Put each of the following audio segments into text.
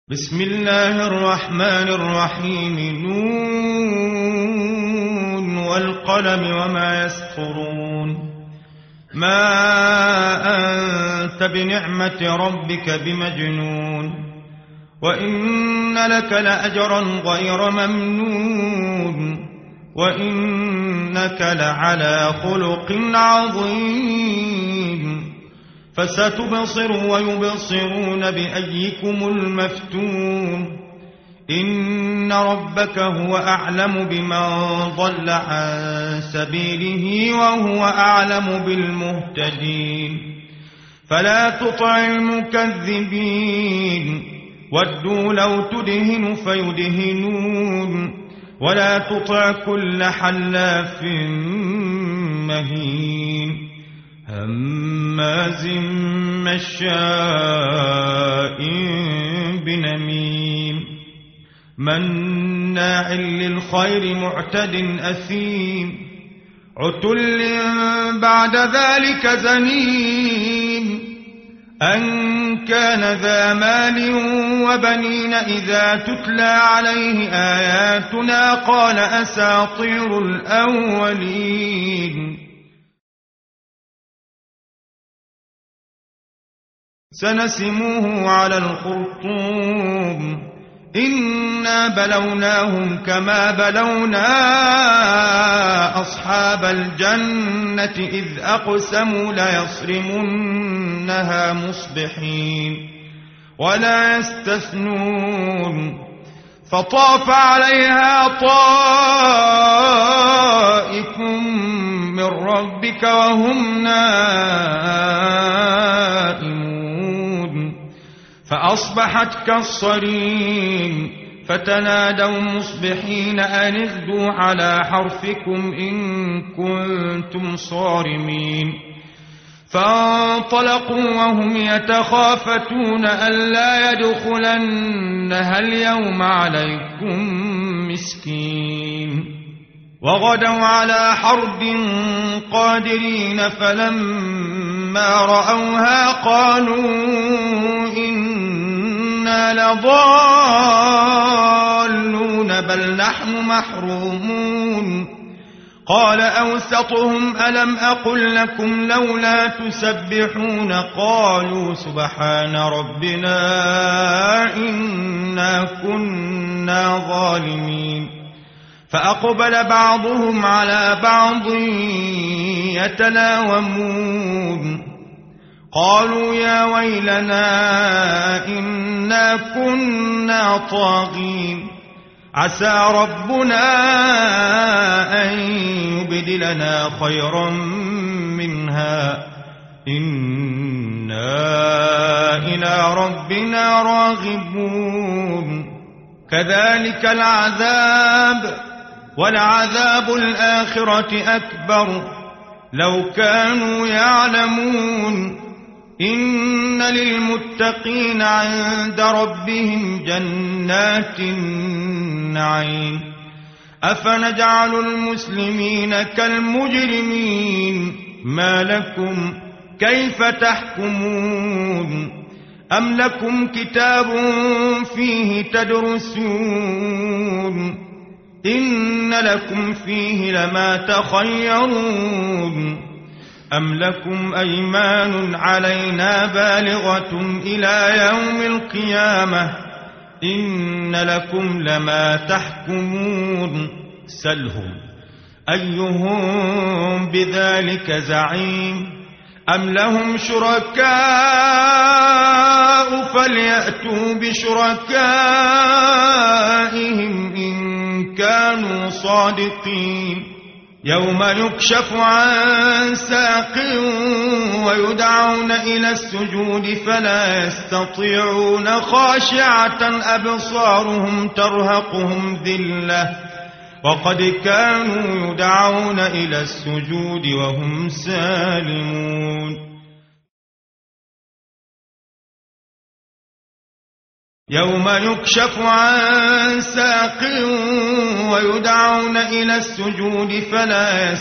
بسم الله الرحمن الرحيم. نون والقلم وما يسطرون. ما أنت بنعمة ربك بمجنون، وإن لك لأجرا غير ممنون، وإنك لعلى خلق عظيم. فستبصر ويبصرون بأيكم المفتون. إن ربك هو أعلم بمن ضل عن سبيله وهو أعلم بالمهتدين. فلا تطع المكذبين، ودوا لو تدهن فيدهنون. ولا تطع كل حلاف مهين، هماز مشاء بنميم، مناع للخير معتد أثيم، عتل بعد ذلك زنيم. أن كان ذا مال وبنين إذا تتلى عليه آياتنا قال أساطير الأولين. سنسموه على الخرطوم. إنا بلوناهم كما بلونا أصحاب الجنة إذ أقسموا ليصرمنها مصبحين ولا يستثنون. فطاف عليها طائف من ربك وهم نائمون، فأصبحت كالصريم. فتنادوا مصبحين أن اغدوا على حرثكم إن كنتم صارمين. فانطلقوا وهم يتخافتون ألا يدخلنها اليوم عليكم مسكين. وغدوا على حرد قادرين، فلما رأوها قالوا إنا لضالون بل نحن محرومون. قال أوسطهم ألم أقل لكم لولا تسبحون؟ قالوا سبحان ربنا إنا كنا ظالمين. فأقبل بعضهم على بعض يتلاومون. قالوا يا ويلنا إنا كنا طاغين، عسى ربنا أن يبدلنا خيرا منها إنا إلى ربنا راغبون. كذلك العذاب، ولعذاب الآخرة أكبر لو كانوا يعلمون. إن للمتقين عند ربهم جنات النعيم. أفنجعل المسلمين كالمجرمين؟ ما لكم كيف تحكمون؟ أم لكم كتاب فيه تدرسون؟ إن لكم فيه لما تخيرون. أم لكم أيمان علينا بالغة إلى يوم القيامة؟ إن لكم لما تحكمون. سلهم أيهم بذلك زعيم. أم لهم شركاء فليأتوا بشركائهم إن كانوا صادقين. يوم يكشف عن ساق ويدعون إلى السجود فلا يستطيعون، خاشعة أبصارهم ترهقهم ذلة وقد كانوا يدعون إلى السجود وهم سالمون. يوم يكشف عن ساق ويدعون إلى السجود فلا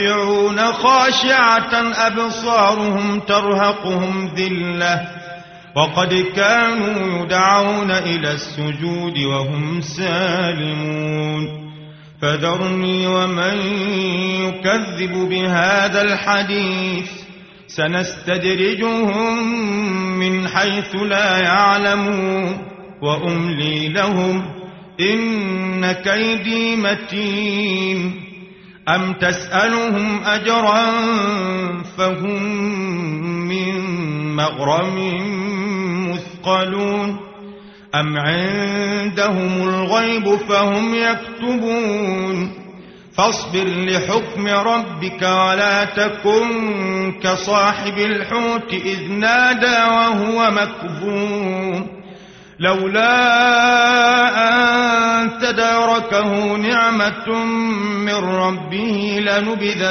يستطيعون، خاشعة أبصارهم ترهقهم ذلة وقد كانوا يدعون إلى السجود وهم سالمون فذرني ومن يكذب بهذا الحديث سنستدرجهم من حيث لا يعلمون وأملي لهم إن كيدي متين أم تسألهم أجرا فهم من مغرم مثقلون أم عندهم الغيب فهم يكتبون فاصبر لحكم ربك ولا تكن كصاحب الحوت إذ نادى وهو مكظوم لولا أن تداركه نعمة من ربه لنبذ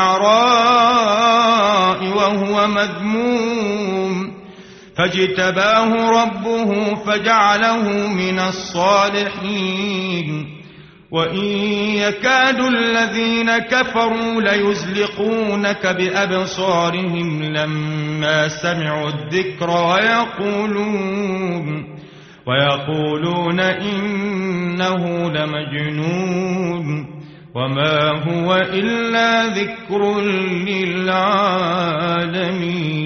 بالعراء وهو مذموم فاجتباه ربه فجعله من الصالحين وإن يكاد الذين كفروا ليزلقونك بأبصارهم لما سمعوا الذكر ويقولون إنه لمجنون وما هو إلا ذكر للعالمين.